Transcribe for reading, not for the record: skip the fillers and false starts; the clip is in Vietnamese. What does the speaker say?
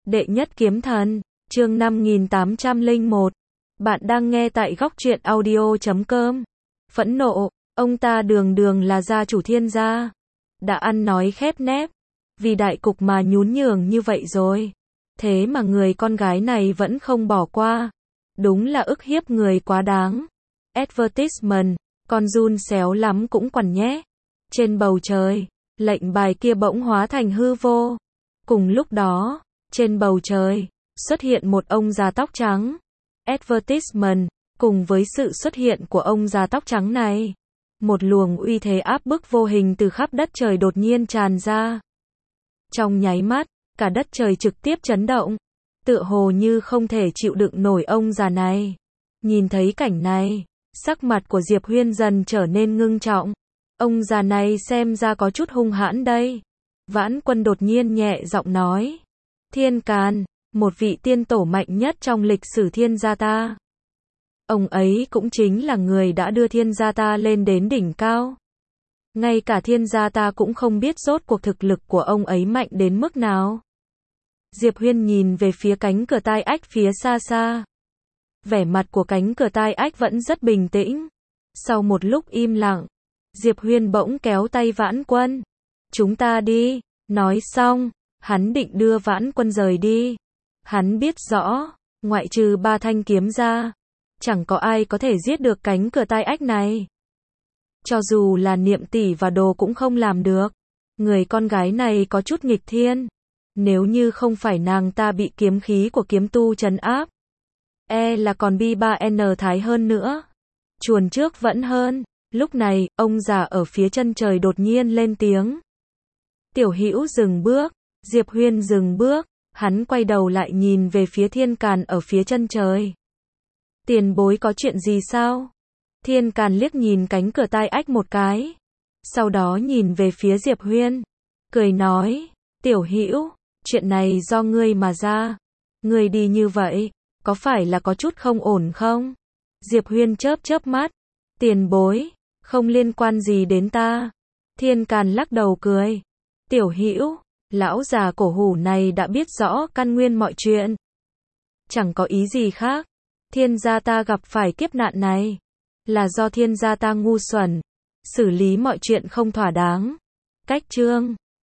Đệ nhất kiếm thần, chương 5801. Bạn đang nghe tại góc truyện audio.com. Phẫn nộ, ông ta đường đường là gia chủ Thiên gia. Đã ăn nói khép nép, vì đại cục mà nhún nhường như vậy rồi. Thế mà người con gái này vẫn không bỏ qua. Đúng là ức hiếp người quá đáng. Advertisement, con giun xéo lắm cũng quằn nhé. Trên bầu trời, lệnh bài kia bỗng hóa thành hư vô. Cùng lúc đó, trên bầu trời, xuất hiện một ông già tóc trắng. Advertisement, cùng với sự xuất hiện của ông già tóc trắng này, một luồng uy thế áp bức vô hình từ khắp đất trời đột nhiên tràn ra. Trong nháy mắt, cả đất trời trực tiếp chấn động, tựa hồ như không thể chịu đựng nổi ông già này. Nhìn thấy cảnh này, sắc mặt của Diệp Huyên dần trở nên ngưng trọng. Ông già này xem ra có chút hung hãn đây. Vãn Quân đột nhiên nhẹ giọng nói. Thiên Càn, một vị tiên tổ mạnh nhất trong lịch sử Thiên gia ta. Ông ấy cũng chính là người đã đưa Thiên gia ta lên đến đỉnh cao. Ngay cả Thiên gia ta cũng không biết rốt cuộc thực lực của ông ấy mạnh đến mức nào. Diệp Huyên nhìn về phía cánh cửa tai ách phía xa xa. Vẻ mặt của cánh cửa tai ách vẫn rất bình tĩnh. Sau một lúc im lặng, Diệp Huyên bỗng kéo tay Vãn Quân. Chúng ta đi. Nói xong, hắn định đưa Vãn Quân rời đi. Hắn biết rõ, ngoại trừ 3 thanh kiếm ra, chẳng có ai có thể giết được cánh cửa tai ách này. Cho dù là Niệm tỷ và Đồ cũng không làm được. Người con gái này có chút nghịch thiên. Nếu như không phải nàng ta bị kiếm khí của kiếm tu trấn áp, là còn bi 3N thái hơn nữa. Chuồn trước vẫn hơn. Lúc này, ông già ở phía chân trời đột nhiên lên tiếng. Tiểu Hữu dừng bước. Diệp Huyên dừng bước. Hắn quay đầu lại nhìn về phía Thiên Càn ở phía chân trời. Tiền bối có chuyện gì sao? Thiên Càn liếc nhìn cánh cửa tai ách một cái. Sau đó nhìn về phía Diệp Huyên. Cười nói. Tiểu Hữu, chuyện này do ngươi mà ra. Ngươi đi như vậy, có phải là có chút không ổn không? Diệp Huyên chớp chớp mắt. Tiền bối, không liên quan gì đến ta. Thiên Càn lắc đầu cười. Tiểu Hữu, lão già cổ hủ này đã biết rõ căn nguyên mọi chuyện. Chẳng có ý gì khác. Thiên gia ta gặp phải kiếp nạn này, là do Thiên gia ta ngu xuẩn, xử lý mọi chuyện không thỏa đáng. Cách chương